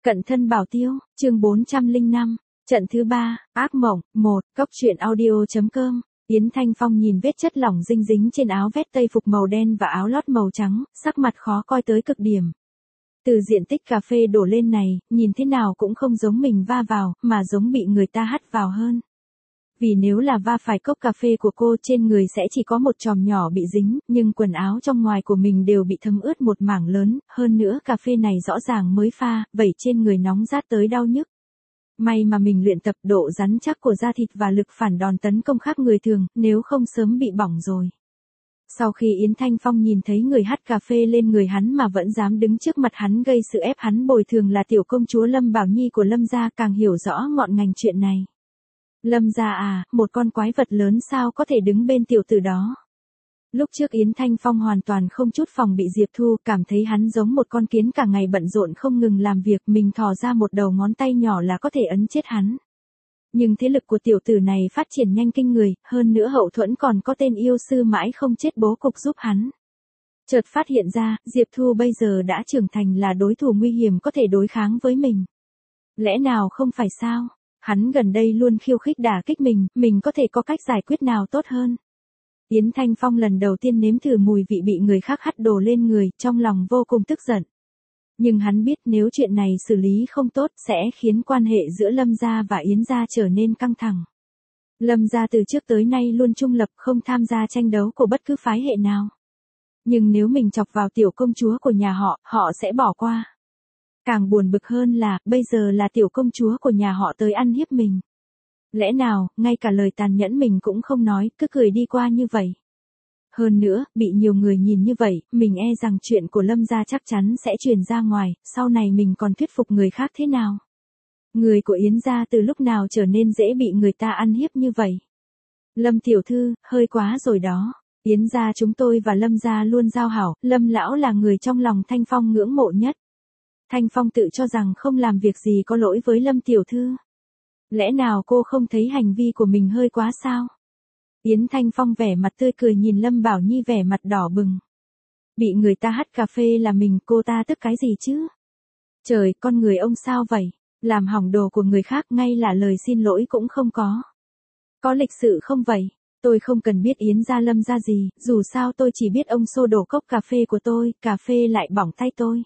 Cận thân bảo tiêu, chương 405, trận thứ 3, ác mộng, 1, cốc truyện audio.com. Yến Thanh Phong nhìn vết chất lỏng dinh dính trên áo vest tây phục màu đen và áo lót màu trắng, sắc mặt khó coi tới cực điểm. Từ diện tích cà phê đổ lên này, nhìn thế nào cũng không giống mình va vào, mà giống bị người ta hắt vào hơn. Vì nếu là va phải cốc cà phê của cô, trên người sẽ chỉ có một chòm nhỏ bị dính, nhưng quần áo trong ngoài của mình đều bị thấm ướt một mảng lớn, hơn nữa cà phê này rõ ràng mới pha, vẩy trên người nóng rát tới đau nhức. May mà mình luyện tập độ rắn chắc của da thịt và lực phản đòn tấn công khác người thường, nếu không sớm bị bỏng rồi. Sau khi Yến Thanh Phong nhìn thấy người hắt cà phê lên người hắn mà vẫn dám đứng trước mặt hắn gây sự ép hắn bồi thường là tiểu công chúa Lâm Bảo Nhi của Lâm gia, càng hiểu rõ ngọn ngành chuyện này. Lâm gia à, một con quái vật lớn sao có thể đứng bên tiểu tử đó. Lúc trước Yến Thanh Phong hoàn toàn không chút phòng bị Diệp Thu, cảm thấy hắn giống một con kiến cả ngày bận rộn không ngừng làm việc, mình thò ra một đầu ngón tay nhỏ là có thể ấn chết hắn. Nhưng thế lực của tiểu tử này phát triển nhanh kinh người, hơn nữa hậu thuẫn còn có tên yêu sư mãi không chết bố cục giúp hắn. Chợt phát hiện ra, Diệp Thu bây giờ đã trưởng thành là đối thủ nguy hiểm có thể đối kháng với mình. Lẽ nào không phải sao? Hắn gần đây luôn khiêu khích đả kích mình có thể có cách giải quyết nào tốt hơn. Yến Thanh Phong lần đầu tiên nếm thử mùi vị bị người khác hắt đổ lên người, trong lòng vô cùng tức giận. Nhưng hắn biết nếu chuyện này xử lý không tốt sẽ khiến quan hệ giữa Lâm gia và Yến gia trở nên căng thẳng. Lâm gia từ trước tới nay luôn trung lập, không tham gia tranh đấu của bất cứ phái hệ nào. Nhưng nếu mình chọc vào tiểu công chúa của nhà họ, họ sẽ bỏ qua. Càng buồn bực hơn là, bây giờ là tiểu công chúa của nhà họ tới ăn hiếp mình. Lẽ nào, ngay cả lời tàn nhẫn mình cũng không nói, cứ cười đi qua như vậy. Hơn nữa, bị nhiều người nhìn như vậy, mình e rằng chuyện của Lâm gia chắc chắn sẽ truyền ra ngoài, sau này mình còn thuyết phục người khác thế nào. Người của Yến gia từ lúc nào trở nên dễ bị người ta ăn hiếp như vậy. Lâm tiểu thư, hơi quá rồi đó. Yến gia chúng tôi và Lâm gia luôn giao hảo, Lâm lão là người trong lòng Thanh Phong ngưỡng mộ nhất. Thanh Phong tự cho rằng không làm việc gì có lỗi với Lâm tiểu thư. Lẽ nào cô không thấy hành vi của mình hơi quá sao? Yến Thanh Phong vẻ mặt tươi cười nhìn Lâm Bảo Nhi vẻ mặt đỏ bừng. Bị người ta hắt cà phê là mình, cô ta tức cái gì chứ? Trời, con người ông sao vậy? Làm hỏng đồ của người khác ngay là lời xin lỗi cũng không có. Có lịch sự không vậy? Tôi không cần biết Yến gia Lâm gia gì, dù sao tôi chỉ biết ông xô đổ cốc cà phê của tôi, cà phê lại bỏng tay tôi.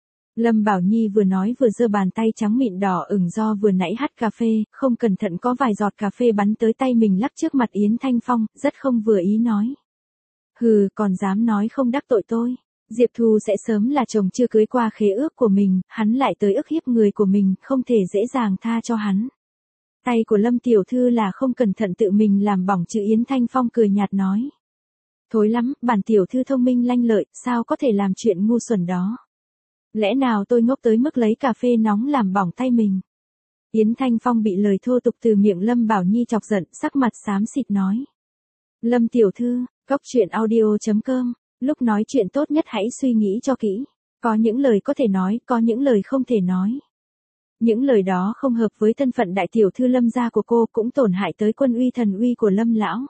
Lâm Bảo Nhi vừa nói vừa giơ bàn tay trắng mịn đỏ ửng do vừa nãy hắt cà phê, không cẩn thận có vài giọt cà phê bắn tới tay mình lắc trước mặt Yến Thanh Phong, rất không vừa ý nói. Hừ, còn dám nói không đắc tội tôi. Diệp Thu sẽ sớm là chồng chưa cưới qua khế ước của mình, hắn lại tới ức hiếp người của mình, không thể dễ dàng tha cho hắn. Tay của Lâm tiểu thư là không cẩn thận tự mình làm bỏng chứ. Yến Thanh Phong cười nhạt nói. Thối lắm, bản tiểu thư thông minh lanh lợi, sao có thể làm chuyện ngu xuẩn đó. Lẽ nào tôi ngốc tới mức lấy cà phê nóng làm bỏng tay mình? Yến Thanh Phong bị lời thô tục từ miệng Lâm Bảo Nhi chọc giận, sắc mặt xám xịt nói. Lâm tiểu thư, cốc truyện audio.com, lúc nói chuyện tốt nhất hãy suy nghĩ cho kỹ. Có những lời có thể nói, có những lời không thể nói. Những lời đó không hợp với thân phận đại tiểu thư Lâm gia của cô, cũng tổn hại tới quân uy thần uy của Lâm lão.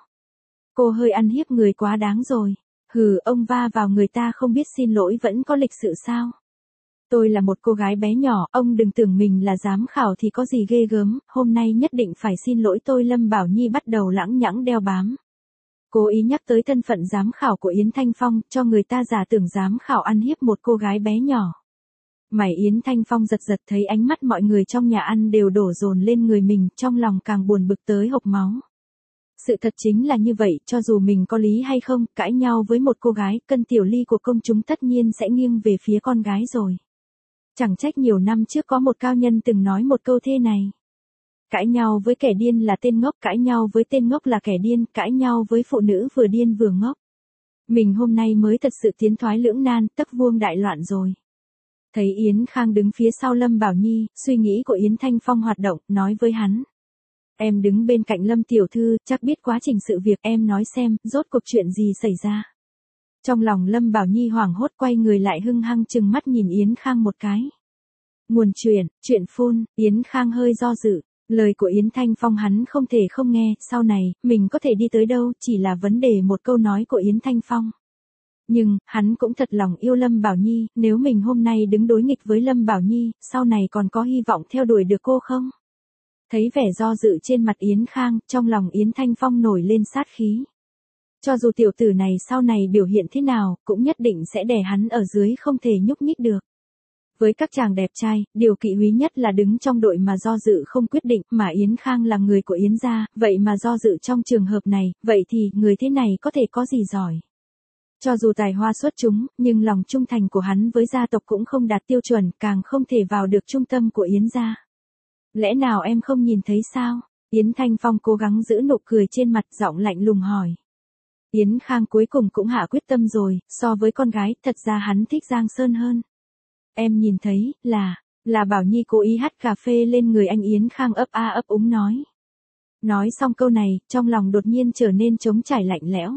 Cô hơi ăn hiếp người quá đáng rồi. Hừ, ông va vào người ta không biết xin lỗi vẫn có lịch sự sao? Tôi là một cô gái bé nhỏ, ông đừng tưởng mình là giám khảo thì có gì ghê gớm, hôm nay nhất định phải xin lỗi tôi. Lâm Bảo Nhi bắt đầu lãng nhãng đeo bám. Cố ý nhắc tới thân phận giám khảo của Yến Thanh Phong, cho người ta giả tưởng giám khảo ăn hiếp một cô gái bé nhỏ. Mày Yến Thanh Phong giật giật thấy ánh mắt mọi người trong nhà ăn đều đổ dồn lên người mình, trong lòng càng buồn bực tới hộc máu. Sự thật chính là như vậy, cho dù mình có lý hay không, cãi nhau với một cô gái, cân tiểu ly của công chúng tất nhiên sẽ nghiêng về phía con gái rồi. Chẳng trách nhiều năm trước có một cao nhân từng nói một câu thế này. Cãi nhau với kẻ điên là tên ngốc, cãi nhau với tên ngốc là kẻ điên, cãi nhau với phụ nữ vừa điên vừa ngốc. Mình hôm nay mới thật sự tiến thoái lưỡng nan, tấc vuông đại loạn rồi. Thấy Yến Khang đứng phía sau Lâm Bảo Nhi, suy nghĩ của Yến Thanh Phong hoạt động, nói với hắn. Em đứng bên cạnh Lâm tiểu thư, chắc biết quá trình sự việc, em nói xem, rốt cuộc chuyện gì xảy ra. Trong lòng Lâm Bảo Nhi hoảng hốt quay người lại hưng hăng trừng mắt nhìn Yến Khang một cái. Nguồn chuyện phun, Yến Khang hơi do dự, lời của Yến Thanh Phong hắn không thể không nghe, sau này, mình có thể đi tới đâu, chỉ là vấn đề một câu nói của Yến Thanh Phong. Nhưng, hắn cũng thật lòng yêu Lâm Bảo Nhi, nếu mình hôm nay đứng đối nghịch với Lâm Bảo Nhi, sau này còn có hy vọng theo đuổi được cô không? Thấy vẻ do dự trên mặt Yến Khang, trong lòng Yến Thanh Phong nổi lên sát khí. Cho dù tiểu tử này sau này biểu hiện thế nào, cũng nhất định sẽ đè hắn ở dưới không thể nhúc nhích được. Với các chàng đẹp trai, điều kỵ húy nhất là đứng trong đội mà do dự không quyết định, mà Yến Khang là người của Yến gia, vậy mà do dự trong trường hợp này, vậy thì người thế này có thể có gì giỏi. Cho dù tài hoa xuất chúng, nhưng lòng trung thành của hắn với gia tộc cũng không đạt tiêu chuẩn, càng không thể vào được trung tâm của Yến gia. Lẽ nào em không nhìn thấy sao? Yến Thanh Phong cố gắng giữ nụ cười trên mặt, giọng lạnh lùng hỏi. Yến Khang cuối cùng cũng hạ quyết tâm rồi, so với con gái, thật ra hắn thích Giang Sơn hơn. Em nhìn thấy, là Bảo Nhi cố ý hắt cà phê lên người anh. Yến Khang ấp a ấp úng nói. Nói xong câu này, trong lòng đột nhiên trở nên trống trải lạnh lẽo.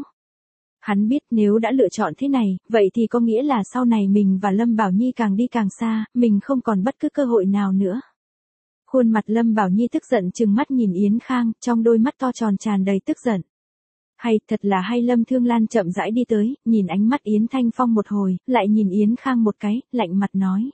Hắn biết nếu đã lựa chọn thế này, vậy thì có nghĩa là sau này mình và Lâm Bảo Nhi càng đi càng xa, mình không còn bất cứ cơ hội nào nữa. Khuôn mặt Lâm Bảo Nhi tức giận trừng mắt nhìn Yến Khang, trong đôi mắt to tròn tràn đầy tức giận. Hay, thật là hay. Lâm Thương Lan chậm rãi đi tới, nhìn ánh mắt Yến Thanh Phong một hồi, lại nhìn Yến Khang một cái, lạnh mặt nói.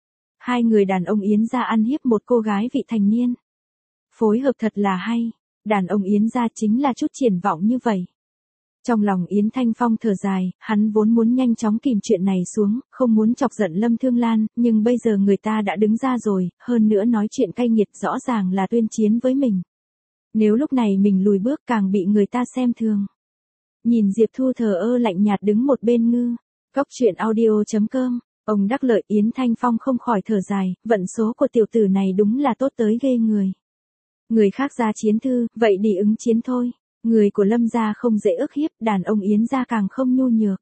Hai người đàn ông Yến gia ăn hiếp một cô gái vị thành niên. Phối hợp thật là hay, đàn ông Yến gia chính là chút triển vọng như vậy. Trong lòng Yến Thanh Phong thở dài, hắn vốn muốn nhanh chóng kìm chuyện này xuống, không muốn chọc giận Lâm Thương Lan, nhưng bây giờ người ta đã đứng ra rồi, hơn nữa nói chuyện cay nghiệt rõ ràng là tuyên chiến với mình. Nếu lúc này mình lùi bước càng bị người ta xem thường. Nhìn Diệp Thu thờ ơ lạnh nhạt đứng một bên ngư. Cốc truyện audio.com, ông đắc lợi. Yến Thanh Phong không khỏi thở dài, vận số của tiểu tử này đúng là tốt tới ghê người. Người khác ra chiến thư, vậy đi ứng chiến thôi. Người của Lâm gia không dễ ức hiếp, đàn ông Yến gia càng không nhu nhược.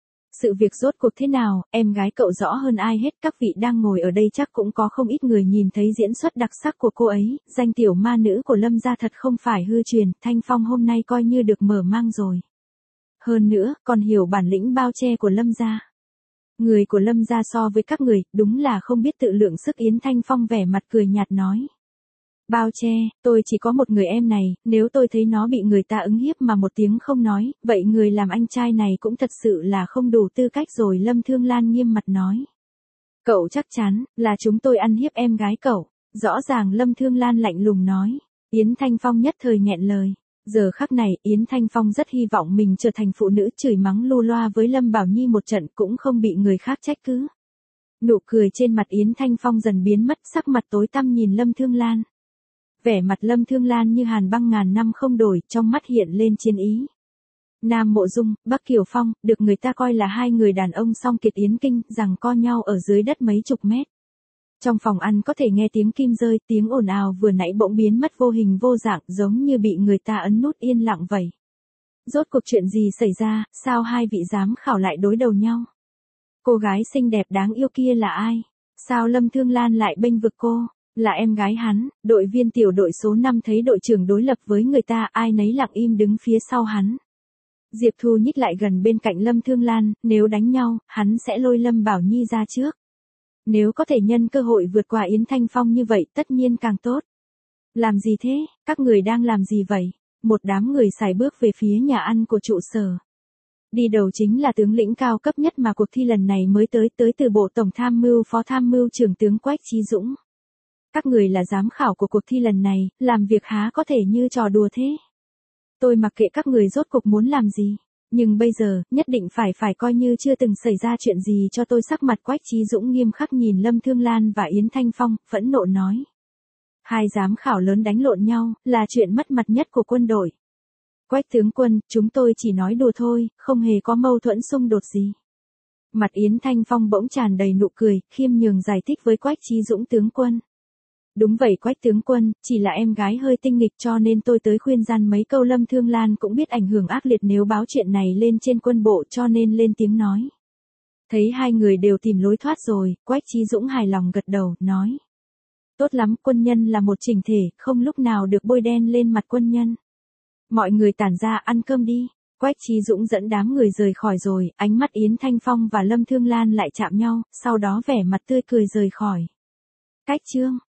Sự việc rốt cuộc thế nào, em gái cậu rõ hơn ai hết. Các vị đang ngồi ở đây chắc cũng có không ít người nhìn thấy diễn xuất đặc sắc của cô ấy, danh tiểu ma nữ của Lâm gia thật không phải hư truyền, Thanh Phong hôm nay coi như được mở mang rồi. Hơn nữa, còn hiểu bản lĩnh bao che của Lâm gia. Người của Lâm gia so với các người, đúng là không biết tự lượng sức. Yến Thanh Phong vẻ mặt cười nhạt nói. Bao che, tôi chỉ có một người em này, nếu tôi thấy nó bị người ta ứng hiếp mà một tiếng không nói, vậy người làm anh trai này cũng thật sự là không đủ tư cách rồi. Lâm Thương Lan nghiêm mặt nói. Cậu chắc chắn, là chúng tôi ăn hiếp em gái cậu. Rõ ràng Lâm Thương Lan lạnh lùng nói. Yến Thanh Phong nhất thời nghẹn lời. Giờ khắc này, Yến Thanh Phong rất hy vọng mình trở thành phụ nữ chửi mắng lu loa với Lâm Bảo Nhi một trận cũng không bị người khác trách cứ. Nụ cười trên mặt Yến Thanh Phong dần biến mất, sắc mặt tối tăm nhìn Lâm Thương Lan. Vẻ mặt Lâm Thương Lan như hàn băng ngàn năm không đổi, trong mắt hiện lên chiến ý. Nam Mộ Dung, Bắc Kiều Phong, được người ta coi là hai người đàn ông song kiệt Yến Kinh, giằng co nhau ở dưới đất mấy chục mét. Trong phòng ăn có thể nghe tiếng kim rơi, tiếng ồn ào vừa nãy bỗng biến mất vô hình vô dạng, giống như bị người ta ấn nút yên lặng vậy. Rốt cuộc chuyện gì xảy ra, sao hai vị giám khảo lại đối đầu nhau? Cô gái xinh đẹp đáng yêu kia là ai? Sao Lâm Thương Lan lại bênh vực cô? Là em gái hắn. Đội viên tiểu đội số 5 thấy đội trưởng đối lập với người ta, ai nấy lặng im đứng phía sau hắn. Diệp Thu nhích lại gần bên cạnh Lâm Thương Lan, nếu đánh nhau, hắn sẽ lôi Lâm Bảo Nhi ra trước. Nếu có thể nhân cơ hội vượt qua Yến Thanh Phong như vậy, tất nhiên càng tốt. Làm gì thế, các người đang làm gì vậy? Một đám người sải bước về phía nhà ăn của trụ sở. Đi đầu chính là tướng lĩnh cao cấp nhất mà cuộc thi lần này mới tới từ Bộ Tổng Tham mưu Phó Tham mưu trưởng tướng Quách Chí Dũng. Các người là giám khảo của cuộc thi lần này, làm việc há có thể như trò đùa thế? Tôi mặc kệ các người rốt cuộc muốn làm gì, nhưng bây giờ, nhất định phải coi như chưa từng xảy ra chuyện gì cho tôi. Sắc mặt Quách Chí Dũng nghiêm khắc nhìn Lâm Thương Lan và Yến Thanh Phong, phẫn nộ nói. Hai giám khảo lớn đánh lộn nhau, là chuyện mất mặt nhất của quân đội. Quách tướng quân, chúng tôi chỉ nói đùa thôi, không hề có mâu thuẫn xung đột gì. Mặt Yến Thanh Phong bỗng tràn đầy nụ cười, khiêm nhường giải thích với Quách Chí Dũng tướng quân. Đúng vậy Quách tướng quân, chỉ là em gái hơi tinh nghịch cho nên tôi tới khuyên gian mấy câu. Lâm Thương Lan cũng biết ảnh hưởng ác liệt nếu báo chuyện này lên trên quân bộ cho nên lên tiếng nói. Thấy hai người đều tìm lối thoát rồi, Quách Chí Dũng hài lòng gật đầu, nói. Tốt lắm, quân nhân là một chỉnh thể, không lúc nào được bôi đen lên mặt quân nhân. Mọi người tản ra ăn cơm đi. Quách Chí Dũng dẫn đám người rời khỏi rồi, ánh mắt Yến Thanh Phong và Lâm Thương Lan lại chạm nhau, sau đó vẻ mặt tươi cười rời khỏi. Cách chương